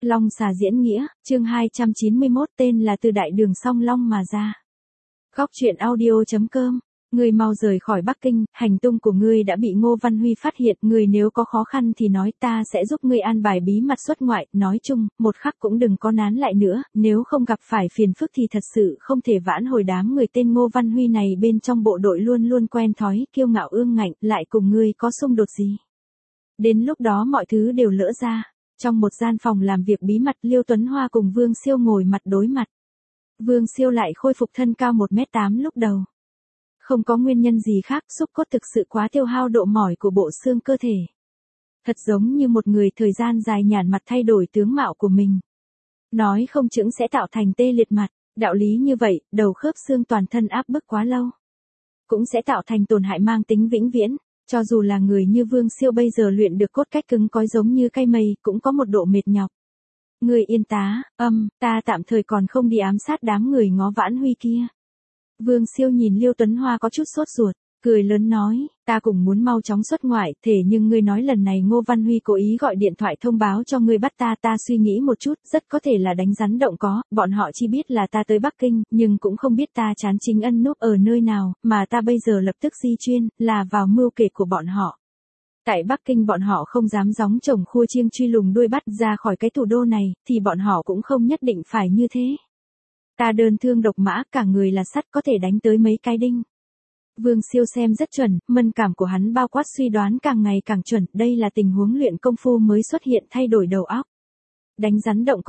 Long xà diễn nghĩa, chương 291 tên là từ đại đường song long mà ra. Góc truyện audio.com. Ngươi mau rời khỏi Bắc Kinh, hành tung của ngươi đã bị Ngô Văn Huy phát hiện, ngươi nếu có khó khăn thì nói ta sẽ giúp ngươi an bài bí mật xuất ngoại, nói chung, một khắc cũng đừng có nán lại nữa, nếu không gặp phải phiền phức thì thật sự không thể vãn hồi. Đám người tên Ngô Văn Huy này bên trong bộ đội luôn luôn quen thói, kiêu ngạo ương ngạnh, lại cùng ngươi có xung đột gì. Đến lúc đó mọi thứ đều lỡ ra. Trong một gian phòng làm việc bí mật, Liêu Tuấn Hoa cùng Vương Siêu ngồi mặt đối mặt. Vương Siêu lại khôi phục thân cao 1m8 lúc đầu. Không có nguyên nhân gì khác, xúc cốt thực sự quá tiêu hao độ mỏi của bộ xương cơ thể. Thật giống như một người thời gian dài nhàn mặt thay đổi tướng mạo của mình. Nói không chững sẽ tạo thành tê liệt mặt, đạo lý như vậy, đầu khớp xương toàn thân áp bức quá lâu. Cũng sẽ tạo thành tổn hại mang tính vĩnh viễn. Cho dù là người như Vương Siêu bây giờ luyện được cốt cách cứng cỏi giống như cây mây, cũng có một độ mệt nhọc. Người yên tá, ta tạm thời còn không đi ám sát đám người Ngô Vãn Huy kia. Vương Siêu nhìn Liêu Tuấn Hoa có chút sốt ruột, cười lớn nói, ta cũng muốn mau chóng xuất ngoại, thế nhưng ngươi nói lần này Ngô Văn Huy cố ý gọi điện thoại thông báo cho ngươi bắt ta suy nghĩ một chút, rất có thể là đánh rắn động cỏ, bọn họ chỉ biết là ta tới Bắc Kinh, nhưng cũng không biết ta Trán Chính Ân núp ở nơi nào, mà ta bây giờ lập tức di chuyên, là vào mưu kể của bọn họ. Tại Bắc Kinh bọn họ không dám gióng chồng khua chiêng truy lùng đuôi bắt ra khỏi cái thủ đô này, thì bọn họ cũng không nhất định phải như thế. Ta đơn thương độc mã, cả người là sắt có thể đánh tới mấy cái đinh. Vương Siêu xem rất chuẩn, mân cảm của hắn bao quát suy đoán càng ngày càng chuẩn, đây là tình huống luyện công phu mới xuất hiện thay đổi đầu óc. Đánh rắn động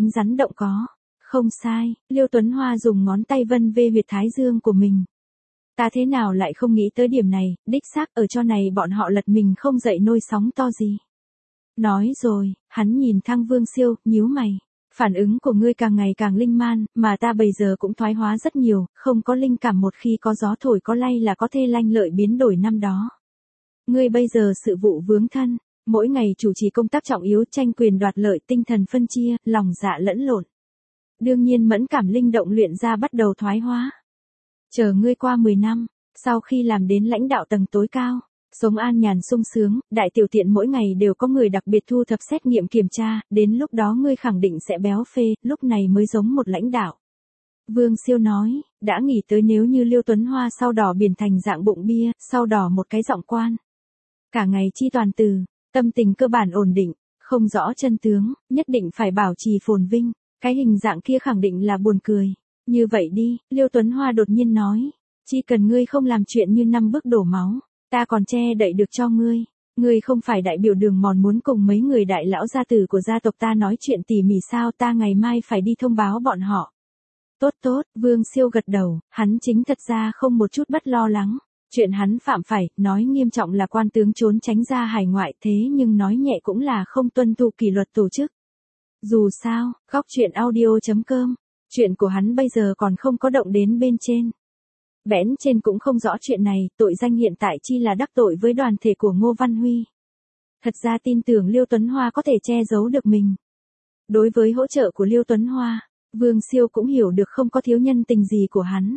có. Không sai, Liêu Tuấn Hoa dùng ngón tay vân vê huyệt thái dương của mình. Ta thế nào lại không nghĩ tới điểm này, đích xác ở cho này bọn họ lật mình không dậy nôi sóng to gì. Nói rồi, hắn nhìn thăng Vương Siêu, nhíu mày. Phản ứng của ngươi càng ngày càng linh man, mà ta bây giờ cũng thoái hóa rất nhiều, không có linh cảm, một khi có gió thổi có lay là có thể lanh lợi biến đổi năm đó. Ngươi bây giờ sự vụ vướng thân, mỗi ngày chủ trì công tác trọng yếu, tranh quyền đoạt lợi, tinh thần phân chia, lòng dạ lẫn lộn. Đương nhiên mẫn cảm linh động luyện ra bắt đầu thoái hóa. Chờ ngươi qua 10 năm, sau khi làm đến lãnh đạo tầng tối cao, sống an nhàn sung sướng, đại tiểu tiện mỗi ngày đều có người đặc biệt thu thập xét nghiệm kiểm tra, đến lúc đó ngươi khẳng định sẽ béo phê, lúc này mới giống một lãnh đạo. Vương Siêu nói, đã nghĩ tới nếu như Liêu Tuấn Hoa sau đỏ biển thành dạng bụng bia, sau đỏ một cái giọng quan. Cả ngày chi toàn từ, tâm tình cơ bản ổn định, không rõ chân tướng, nhất định phải bảo trì phồn vinh, cái hình dạng kia khẳng định là buồn cười. Như vậy đi, Liêu Tuấn Hoa đột nhiên nói, chỉ cần ngươi không làm chuyện như 5 bước đổ máu. Ta còn che đậy được cho ngươi. Ngươi không phải đại biểu Đường Mòn muốn cùng mấy người đại lão gia tử của gia tộc ta nói chuyện tỉ mỉ sao, ta ngày mai phải đi thông báo bọn họ. Tốt, Vương Siêu gật đầu, hắn chính thật ra không một chút bất lo lắng. Chuyện hắn phạm phải, nói nghiêm trọng là quan tướng trốn tránh ra hải ngoại, thế nhưng nói nhẹ cũng là không tuân thủ kỷ luật tổ chức. Dù sao, góc truyện audio.com, chuyện của hắn bây giờ còn không có động đến bên trên. Bẽn trên cũng không rõ chuyện này, tội danh hiện tại chi là đắc tội với đoàn thể của Ngô Văn Huy. Thật ra tin tưởng Liêu Tuấn Hoa có thể che giấu được mình. Đối với hỗ trợ của Liêu Tuấn Hoa, Vương Siêu cũng hiểu được không có thiếu nhân tình gì của hắn.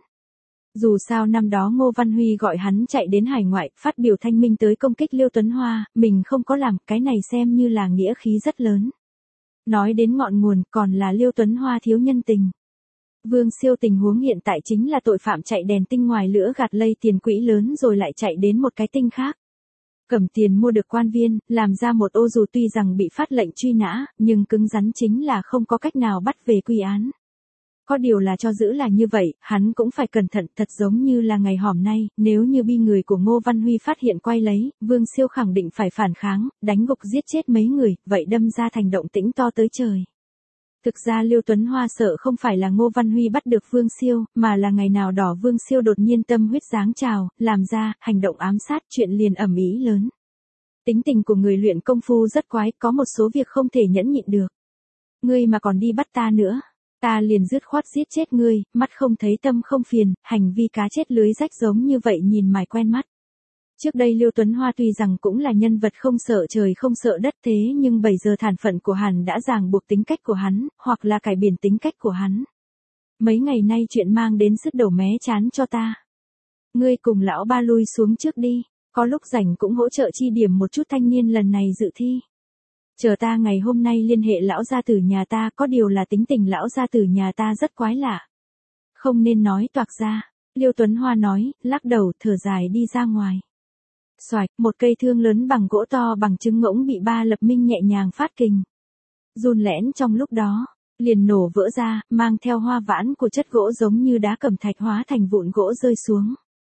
Dù sao năm đó Ngô Văn Huy gọi hắn chạy đến hải ngoại, phát biểu thanh minh tới công kích Liêu Tuấn Hoa, mình không có làm, cái này xem như là nghĩa khí rất lớn. Nói đến ngọn nguồn còn là Liêu Tuấn Hoa thiếu nhân tình. Vương Siêu tình huống hiện tại chính là tội phạm chạy đèn tinh ngoài lửa gạt lây tiền quỹ lớn rồi lại chạy đến một cái tinh khác. Cầm tiền mua được quan viên, làm ra một ô dù tuy rằng bị phát lệnh truy nã, nhưng cứng rắn chính là không có cách nào bắt về quy án. Có điều là cho giữ là như vậy, hắn cũng phải cẩn thận, thật giống như là ngày hòm nay, nếu như bi người của Ngô Văn Huy phát hiện quay lấy, Vương Siêu khẳng định phải phản kháng, đánh gục giết chết mấy người, vậy đâm ra thành động tĩnh to tới trời. Thực ra Liêu Tuấn Hoa sợ không phải là Ngô Văn Huy bắt được Vương Siêu, mà là ngày nào đó Vương Siêu đột nhiên tâm huyết giáng trào, làm ra, hành động ám sát, chuyện liền ầm ĩ lớn. Tính tình của người luyện công phu rất quái, có một số việc không thể nhẫn nhịn được. Ngươi mà còn đi bắt ta nữa, ta liền dứt khoát giết chết ngươi, mắt không thấy tâm không phiền, hành vi cá chết lưới rách giống như vậy nhìn mài quen mắt. Trước đây Liêu Tuấn Hoa tuy rằng cũng là nhân vật không sợ trời không sợ đất, thế nhưng bây giờ thản phận của hắn đã ràng buộc tính cách của hắn, hoặc là cải biến tính cách của hắn. Mấy ngày nay chuyện mang đến sứt đầu mé chán cho ta. Ngươi cùng lão ba lui xuống trước đi, có lúc rảnh cũng hỗ trợ chi điểm một chút thanh niên lần này dự thi. Chờ ta ngày hôm nay liên hệ lão gia tử nhà ta, có điều là tính tình lão gia tử nhà ta rất quái lạ. Không nên nói toạc ra. Liêu Tuấn Hoa nói, lắc đầu, thở dài đi ra ngoài. Xoạch, một cây thương lớn bằng gỗ to bằng trứng ngỗng bị Ba Lập Minh nhẹ nhàng phát kình. Run lẽn trong lúc đó, liền nổ vỡ ra, mang theo hoa vãn của chất gỗ giống như đá cẩm thạch hóa thành vụn gỗ rơi xuống.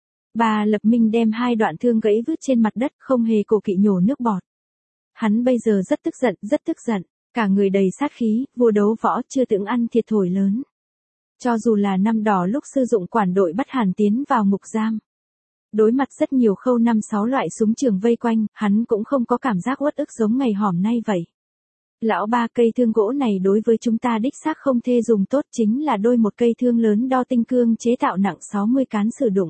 Ba Lập Minh đem hai đoạn thương gãy vứt trên mặt đất, không hề cố kỵ nhổ nước bọt. Hắn bây giờ rất tức giận, cả người đầy sát khí, vua đấu võ chưa từng ăn thiệt thòi lớn. Cho dù là năm đó lúc sử dụng quản đội bắt Hàn tiến vào ngục giam. Đối mặt rất nhiều khâu 5-6 loại súng trường vây quanh, hắn cũng không có cảm giác uất ức giống ngày hòm nay vậy. Lão ba, cây thương gỗ này đối với chúng ta đích xác không thê dùng tốt, chính là đôi một cây thương lớn đo tinh cương chế tạo nặng 60 cán sử dụng.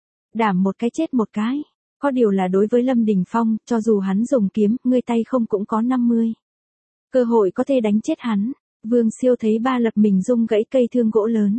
Đảm một cái chết một cái. Có điều là đối với Lâm Đình Phong, cho dù hắn dùng kiếm, ngươi tay không cũng có 50. Cơ hội có thể đánh chết hắn. Vương Siêu thấy Ba Lập Minh rung gãy cây thương gỗ lớn.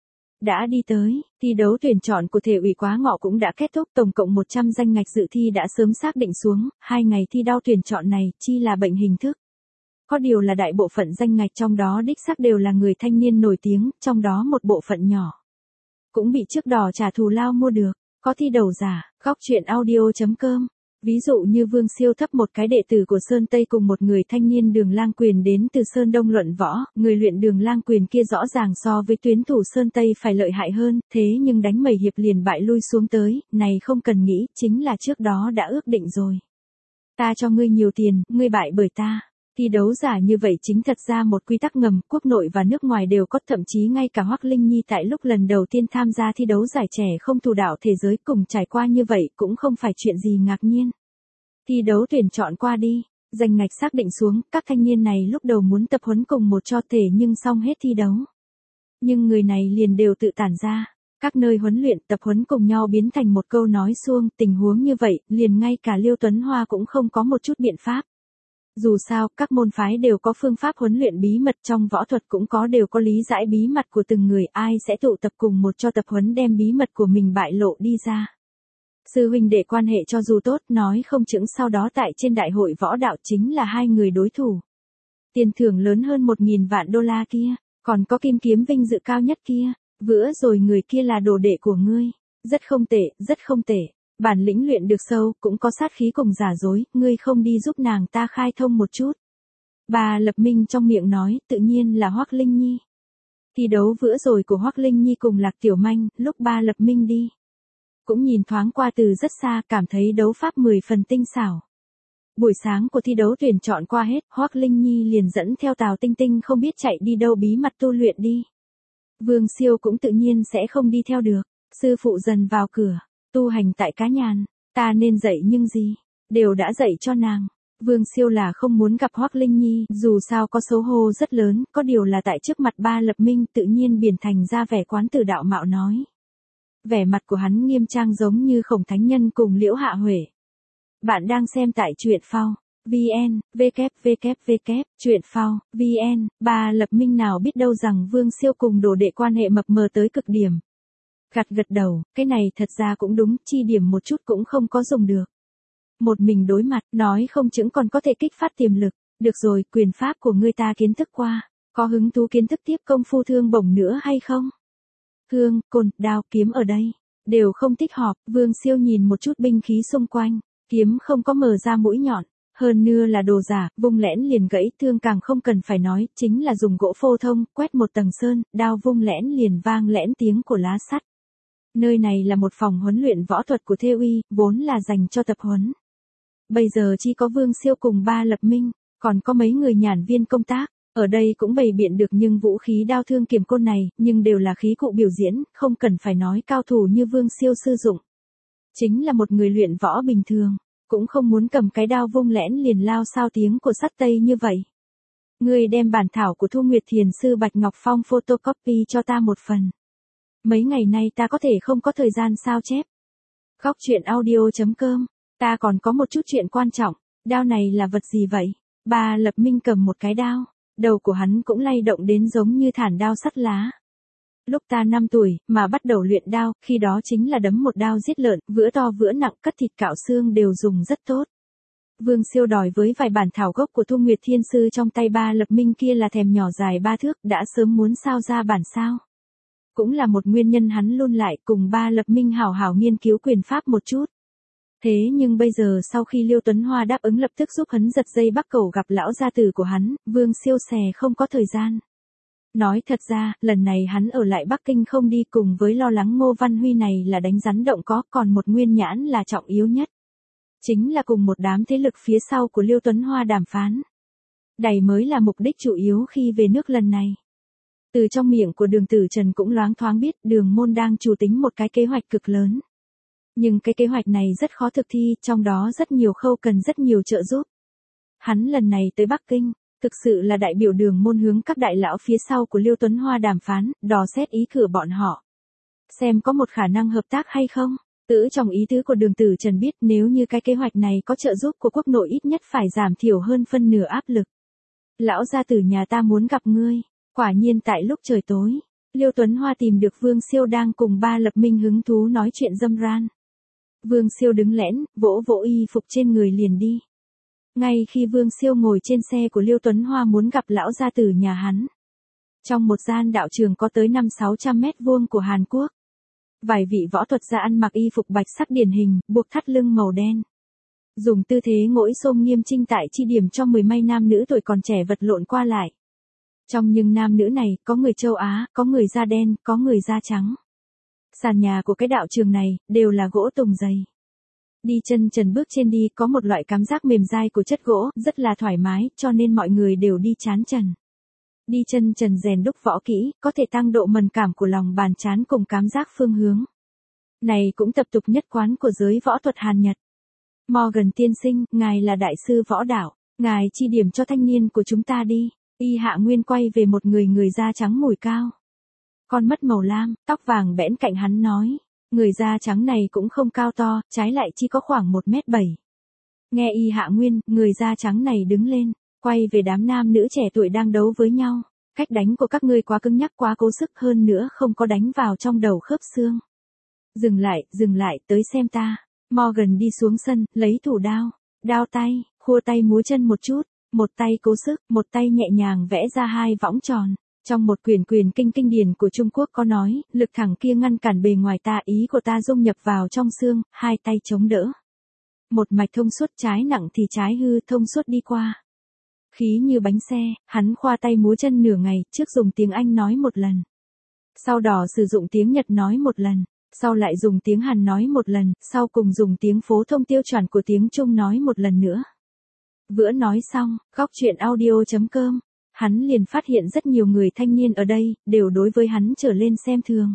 Đã đi tới, thi đấu tuyển chọn của thể ủy Quá Ngọ cũng đã kết thúc, tổng cộng 100 danh ngạch dự thi đã sớm xác định xuống, 2 ngày thi đấu tuyển chọn này chi là bệnh hình thức. Có điều là đại bộ phận danh ngạch trong đó đích xác đều là người thanh niên nổi tiếng, trong đó một bộ phận nhỏ cũng bị trước đỏ trả thù lao mua được. Có thi đầu giả, góc truyện audio.com. Ví dụ như Vương Siêu thấp một cái đệ tử của Sơn Tây cùng một người thanh niên Đường Lang Quyền đến từ Sơn Đông luận võ, người luyện Đường Lang Quyền kia rõ ràng so với tuyến thủ Sơn Tây phải lợi hại hơn, thế nhưng đánh mẩy hiệp liền bại lui xuống tới, này không cần nghĩ, chính là trước đó đã ước định rồi. Ta cho ngươi nhiều tiền, ngươi bại bởi ta. Thi đấu giả như vậy chính thật ra một quy tắc ngầm, quốc nội và nước ngoài đều có, thậm chí ngay cả Hoắc Linh Nhi tại lúc lần đầu tiên tham gia thi đấu giải trẻ không thủ đạo thế giới cùng trải qua như vậy cũng không phải chuyện gì ngạc nhiên. Thi đấu tuyển chọn qua đi, danh ngạch xác định xuống, các thanh niên này lúc đầu muốn tập huấn cùng một cho thể nhưng xong hết thi đấu. Nhưng người này liền đều tự tản ra, các nơi huấn luyện tập huấn cùng nhau biến thành một câu nói suông, tình huống như vậy, liền ngay cả Liêu Tuấn Hoa cũng không có một chút biện pháp. Dù sao, các môn phái đều có phương pháp huấn luyện bí mật, trong võ thuật cũng đều có lý giải bí mật của từng người, ai sẽ tụ tập cùng một cho tập huấn đem bí mật của mình bại lộ đi ra. Sư huynh đệ quan hệ cho dù tốt, nói không chững sau đó tại trên đại hội võ đạo chính là hai người đối thủ. Tiền thưởng lớn hơn 1.000 vạn đô la kia, còn có kim kiếm vinh dự cao nhất kia, vừa rồi người kia là đồ đệ của ngươi. Rất không tệ. Bản lĩnh luyện được sâu, cũng có sát khí cùng giả dối, ngươi không đi giúp nàng ta khai thông một chút. Bà Lập Minh trong miệng nói, tự nhiên là Hoắc Linh Nhi. Thi đấu vừa rồi của Hoắc Linh Nhi cùng Lạc Tiểu Manh, lúc Ba Lập Minh đi. Cũng nhìn thoáng qua từ rất xa, cảm thấy đấu pháp 10 phần tinh xảo. Buổi sáng của thi đấu tuyển chọn qua hết, Hoắc Linh Nhi liền dẫn theo Tào Tinh Tinh không biết chạy đi đâu bí mật tu luyện đi. Vương Siêu cũng tự nhiên sẽ không đi theo được, sư phụ dần vào cửa. Tu hành tại cá nhàn, ta nên dạy nhưng gì, đều đã dạy cho nàng. Vương Siêu là không muốn gặp Hoắc Linh Nhi, dù sao có xấu hổ rất lớn, có điều là tại trước mặt Ba Lập Minh tự nhiên biển thành ra vẻ quán tử đạo mạo nói. Vẻ mặt của hắn nghiêm trang giống như Khổng Thánh Nhân cùng Liễu Hạ Huệ. Bạn đang xem tại truyện phao, VN, www, truyện phao, VN, Ba Lập Minh nào biết đâu rằng Vương Siêu cùng đồ đệ quan hệ mập mờ tới cực điểm. Gật đầu, cái này thật ra cũng đúng, chi điểm một chút cũng không có dùng được. Một mình đối mặt, nói không chững còn có thể kích phát tiềm lực. Được rồi, quyền pháp của ngươi ta kiến thức qua, có hứng thú kiến thức tiếp công phu thương bổng nữa hay không? Thương, côn, đao, kiếm ở đây, đều không thích hợp. Vương Siêu nhìn một chút binh khí xung quanh, kiếm không có mở ra mũi nhọn, hơn nữa là đồ giả, vung lẽn liền gãy, thương càng không cần phải nói, chính là dùng gỗ phô thông, quét một tầng sơn, đao vung lẽn liền vang lẽn tiếng của lá sắt. Nơi này là một phòng huấn luyện võ thuật của Thê Uy, vốn là dành cho tập huấn. Bây giờ chỉ có Vương Siêu cùng Ba Lập Minh, còn có mấy người nhàn viên công tác, ở đây cũng bày biện được nhưng vũ khí đao thương kiếm côn này, nhưng đều là khí cụ biểu diễn, không cần phải nói cao thủ như Vương Siêu sử dụng. Chính là một người luyện võ bình thường, cũng không muốn cầm cái đao vung lẽn liền lao sao tiếng của sắt tây như vậy. Ngươi đem bản thảo của Thu Nguyệt Thiền sư Bạch Ngọc Phong photocopy cho ta một phần. Mấy ngày nay ta có thể không có thời gian sao chép. Góc truyện audio.com, ta còn có một chút chuyện quan trọng, đao này là vật gì vậy? Ba Lập Minh cầm một cái đao, đầu của hắn cũng lay động đến giống như thản đao sắt lá. Lúc ta 5 tuổi, mà bắt đầu luyện đao, khi đó chính là đấm một đao giết lợn, vữa to vữa nặng, cắt thịt cạo xương đều dùng rất tốt. Vương Siêu đòi với vài bản thảo gốc của Thu Nguyệt Thiên Sư trong tay Ba Lập Minh kia là thèm nhỏ dài 3 thước, đã sớm muốn sao ra bản sao. Cũng là một nguyên nhân hắn luôn lại cùng Ba Lập Minh hảo hảo nghiên cứu quyền pháp một chút. Thế nhưng bây giờ sau khi Liêu Tuấn Hoa đáp ứng lập tức giúp hắn giật dây Bắc Cẩu gặp lão gia tử của hắn, Vương Siêu xè không có thời gian. Nói thật ra, lần này hắn ở lại Bắc Kinh không đi cùng với lo lắng Ngô Văn Huy này là đánh rắn động có, còn một nguyên nhãn là trọng yếu nhất. Chính là cùng một đám thế lực phía sau của Liêu Tuấn Hoa đàm phán. Đây mới là mục đích chủ yếu khi về nước lần này. Từ trong miệng của Đường Tử Trần cũng loáng thoáng biết Đường Môn đang chủ tính một cái kế hoạch cực lớn. Nhưng cái kế hoạch này rất khó thực thi, trong đó rất nhiều khâu cần rất nhiều trợ giúp. Hắn lần này tới Bắc Kinh, thực sự là đại biểu Đường Môn hướng các đại lão phía sau của Liêu Tuấn Hoa đàm phán, dò xét ý cửa bọn họ. Xem có một khả năng hợp tác hay không. Từ trong ý tứ của Đường Tử Trần biết nếu như cái kế hoạch này có trợ giúp của quốc nội ít nhất phải giảm thiểu hơn phân nửa áp lực. Lão gia tử nhà ta muốn gặp ngươi. Quả nhiên tại lúc trời tối, Liêu Tuấn Hoa tìm được Vương Siêu đang cùng Ba Lập Minh hứng thú nói chuyện râm ran. Vương Siêu đứng lẽn, vỗ vỗ y phục trên người liền đi. Ngay khi Vương Siêu ngồi trên xe của Liêu Tuấn Hoa muốn gặp lão gia tử nhà hắn. Trong một gian đạo trường có tới 500-600 mét vuông của Hàn Quốc. Vài vị võ thuật gia ăn mặc y phục bạch sắc điển hình, buộc thắt lưng màu đen. Dùng tư thế ngỗi xôm nghiêm chỉnh tại chi điểm cho 10 mấy nam nữ tuổi còn trẻ vật lộn qua lại. Trong những nam nữ này, có người châu Á, có người da đen, có người da trắng. Sàn nhà của cái đạo trường này, đều là gỗ tùng dày. Đi chân trần bước trên đi có một loại cảm giác mềm dai của chất gỗ, rất là thoải mái, cho nên mọi người đều đi chán trần. Đi chân trần rèn đúc võ kỹ, có thể tăng độ mẫn cảm của lòng bàn trán cùng cảm giác phương hướng. Này cũng tập tục nhất quán của giới võ thuật Hàn Nhật. Morgan tiên sinh, ngài là đại sư võ đạo, ngài chi điểm cho thanh niên của chúng ta đi. Y Hạ Nguyên quay về một người da trắng mũi cao. Con mắt màu lam, tóc vàng bẽn cạnh hắn nói. Người da trắng này cũng không cao to, trái lại chỉ có khoảng 1m7. Nghe Y Hạ Nguyên, người da trắng này đứng lên, quay về đám nam nữ trẻ tuổi đang đấu với nhau. Cách đánh của các ngươi quá cứng nhắc quá cố sức hơn nữa không có đánh vào trong đầu khớp xương. Dừng lại, tới xem ta. Morgan đi xuống sân, lấy thủ đao, đao tay, khua tay múa chân một chút. Một tay cố sức, một tay nhẹ nhàng vẽ ra hai võng tròn. Trong một quyển kinh điển của Trung Quốc có nói, lực thẳng kia ngăn cản bề ngoài ta, ý của ta dung nhập vào trong xương, hai tay chống đỡ. Một mạch thông suốt, trái nặng thì trái hư, thông suốt đi qua. Khí như bánh xe, hắn khoa tay múa chân nửa ngày, trước dùng tiếng Anh nói một lần. Sau đó sử dụng tiếng Nhật nói một lần, sau lại dùng tiếng Hàn nói một lần, sau cùng dùng tiếng phổ thông tiêu chuẩn của tiếng Trung nói một lần nữa. Vừa nói xong, góc chuyện audio.com, hắn liền phát hiện rất nhiều người thanh niên ở đây, đều đối với hắn trở lên xem thường.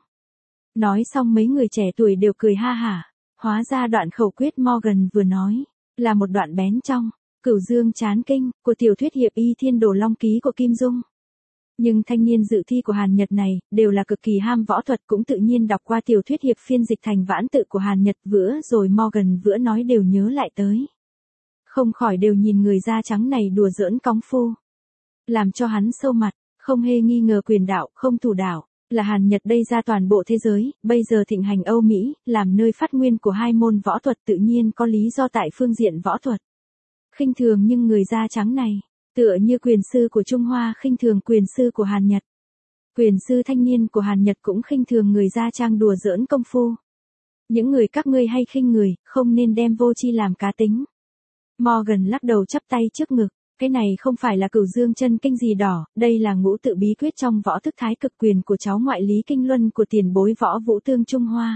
Nói xong mấy người trẻ tuổi đều cười ha hả, hóa ra đoạn khẩu quyết Morgan vừa nói, là một đoạn bén trong, Cửu Dương Chán Kinh, của tiểu thuyết hiệp y Thiên Đồ Long Ký của Kim Dung. Nhưng thanh niên dự thi của Hàn Nhật này, đều là cực kỳ ham võ thuật cũng tự nhiên đọc qua tiểu thuyết hiệp phiên dịch thành vãn tự của Hàn Nhật vừa rồi Morgan vừa nói đều nhớ lại tới. Không khỏi đều nhìn người da trắng này đùa giỡn cóng phu. Làm cho hắn sâu mặt, không hề nghi ngờ quyền đạo, không thủ đạo, là Hàn Nhật đây ra toàn bộ thế giới, bây giờ thịnh hành Âu Mỹ, làm nơi phát nguyên của hai môn võ thuật tự nhiên có lý do tại phương diện võ thuật. Khinh thường nhưng người da trắng này, tựa như quyền sư của Trung Hoa khinh thường quyền sư của Hàn Nhật. Quyền sư thanh niên của Hàn Nhật cũng khinh thường người da trang đùa giỡn công phu. Những người các ngươi hay khinh người, không nên đem vô tri làm cá tính. Morgan lắc đầu chắp tay trước ngực, cái này không phải là Cửu Dương chân kinh gì đỏ, đây là ngũ tự bí quyết trong võ thức thái cực quyền của cháu ngoại Lý Kinh Luân của tiền bối võ Vũ Tương Trung Hoa.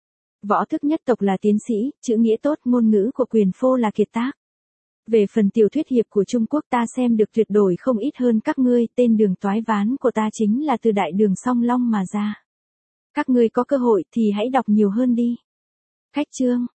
Võ thức nhất tộc là tiến sĩ, chữ nghĩa tốt, ngôn ngữ của quyền phô là kiệt tác. Về phần tiểu thuyết hiệp của Trung Quốc ta xem được tuyệt đối không ít hơn các ngươi, tên đường toái ván của ta chính là từ đại đường Song Long mà ra. Các ngươi có cơ hội thì hãy đọc nhiều hơn đi. Khách chương